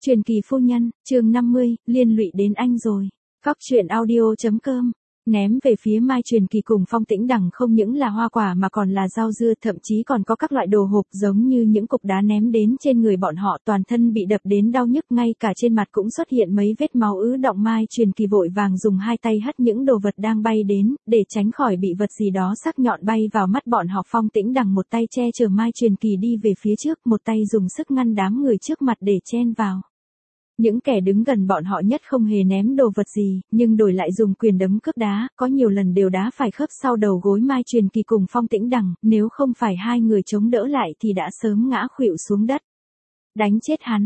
Truyền kỳ phu nhân, chương 50, liên lụy đến anh rồi. Góc truyện audio.com. Ném về phía Mai Truyền Kỳ cùng Phong Tĩnh Đằng không những là hoa quả mà còn là rau dưa, thậm chí còn có các loại đồ hộp giống như những cục đá ném đến trên người bọn họ, toàn thân bị đập đến đau nhức, ngay cả trên mặt cũng xuất hiện mấy vết máu ứ động. Mai Truyền Kỳ vội vàng dùng hai tay hất những đồ vật đang bay đến, để tránh khỏi bị vật gì đó sắc nhọn bay vào mắt bọn họ. Phong Tĩnh Đằng một tay che chở Mai Truyền Kỳ đi về phía trước, một tay dùng sức ngăn đám người trước mặt để chen vào. Những kẻ đứng gần bọn họ nhất không hề ném đồ vật gì, nhưng đổi lại dùng quyền đấm cướp đá, có nhiều lần đều đá phải khớp sau đầu gối Mai Truyền Kỳ cùng Phong Tĩnh Đằng, nếu không phải hai người chống đỡ lại thì đã sớm ngã khuỵu xuống đất. Đánh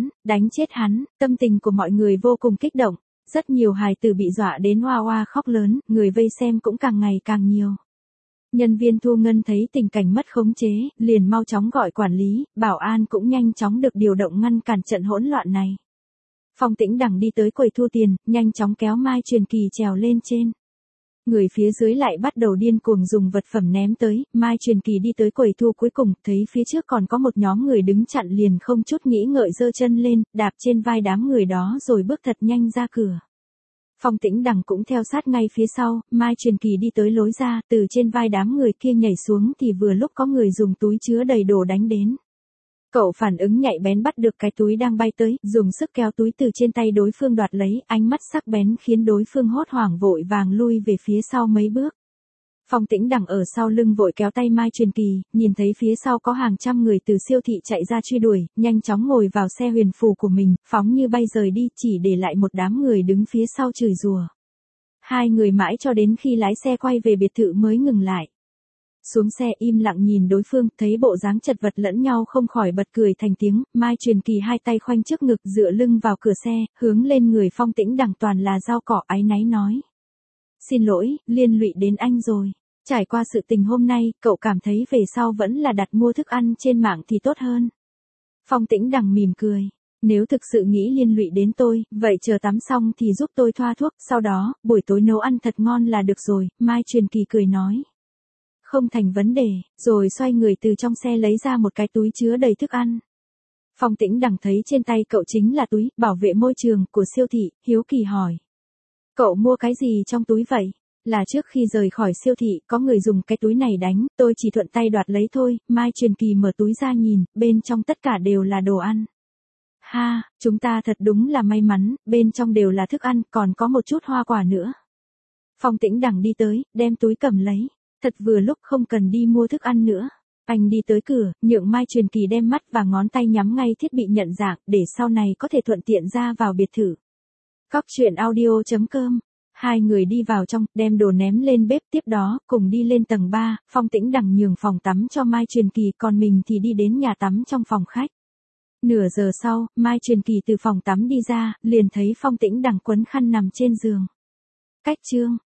chết hắn, tâm tình của mọi người vô cùng kích động, rất nhiều hài tử bị dọa đến oa oa khóc lớn, người vây xem cũng càng ngày càng nhiều. Nhân viên thu ngân thấy tình cảnh mất khống chế, liền mau chóng gọi quản lý, bảo an cũng nhanh chóng được điều động ngăn cản trận hỗn loạn này. Phong Tĩnh Đằng đi tới quầy thu tiền, nhanh chóng kéo Mai Truyền Kỳ trèo lên trên. Người phía dưới lại bắt đầu điên cuồng dùng vật phẩm ném tới, Mai Truyền Kỳ đi tới quầy thu cuối cùng, thấy phía trước còn có một nhóm người đứng chặn, liền không chút nghĩ ngợi giơ chân lên, đạp trên vai đám người đó rồi bước thật nhanh ra cửa. Phong Tĩnh Đằng cũng theo sát ngay phía sau, Mai Truyền Kỳ đi tới lối ra, từ trên vai đám người kia nhảy xuống thì vừa lúc có người dùng túi chứa đầy đồ đánh đến. Cậu phản ứng nhạy bén bắt được cái túi đang bay tới, dùng sức kéo túi từ trên tay đối phương đoạt lấy, ánh mắt sắc bén khiến đối phương hốt hoảng vội vàng lui về phía sau mấy bước. Phong Tĩnh Đằng ở sau lưng vội kéo tay Mai Truyền Kỳ, nhìn thấy phía sau có hàng trăm người từ siêu thị chạy ra truy đuổi, nhanh chóng ngồi vào xe huyền phù của mình, phóng như bay rời đi, chỉ để lại một đám người đứng phía sau chửi rủa. Hai người mãi cho đến khi lái xe quay về biệt thự mới ngừng lại. Xuống xe im lặng nhìn đối phương, thấy bộ dáng chật vật lẫn nhau không khỏi bật cười thành tiếng. Mai Truyền Kỳ hai tay khoanh trước ngực dựa lưng vào cửa xe, hướng lên người Phong Tĩnh Đằng toàn là dao cỏ, áy náy nói. Xin lỗi, liên lụy đến anh rồi. Trải qua sự tình hôm nay, cậu cảm thấy về sau vẫn là đặt mua thức ăn trên mạng thì tốt hơn. Phong Tĩnh Đằng mỉm cười. Nếu thực sự nghĩ liên lụy đến tôi, vậy chờ tắm xong thì giúp tôi thoa thuốc, sau đó, buổi tối nấu ăn thật ngon là được rồi, Mai Truyền Kỳ cười nói. Không thành vấn đề, rồi xoay người từ trong xe lấy ra một cái túi chứa đầy thức ăn. Phong Tĩnh Đằng thấy trên tay cậu chính là túi bảo vệ môi trường của siêu thị, hiếu kỳ hỏi. Cậu mua cái gì trong túi vậy? Là trước khi rời khỏi siêu thị, có người dùng cái túi này đánh, tôi chỉ thuận tay đoạt lấy thôi. Mai Truyền Kỳ mở túi ra nhìn, bên trong tất cả đều là đồ ăn. Ha, chúng ta thật đúng là may mắn, bên trong đều là thức ăn, còn có một chút hoa quả nữa. Phong Tĩnh Đằng đi tới, đem túi cầm lấy. Thật vừa lúc không cần đi mua thức ăn nữa. Anh đi tới cửa, nhượng Mai Truyền Kỳ đem mắt và ngón tay nhắm ngay thiết bị nhận dạng, để sau này có thể thuận tiện ra vào biệt thự. Góc truyện audio.com. Hai người đi vào trong, đem đồ ném lên bếp, tiếp đó, cùng đi lên tầng 3, Phong Tĩnh Đằng nhường phòng tắm cho Mai Truyền Kỳ, còn mình thì đi đến nhà tắm trong phòng khách. Nửa giờ sau, Mai Truyền Kỳ từ phòng tắm đi ra, liền thấy Phong Tĩnh Đằng quấn khăn nằm trên giường. Cách chương.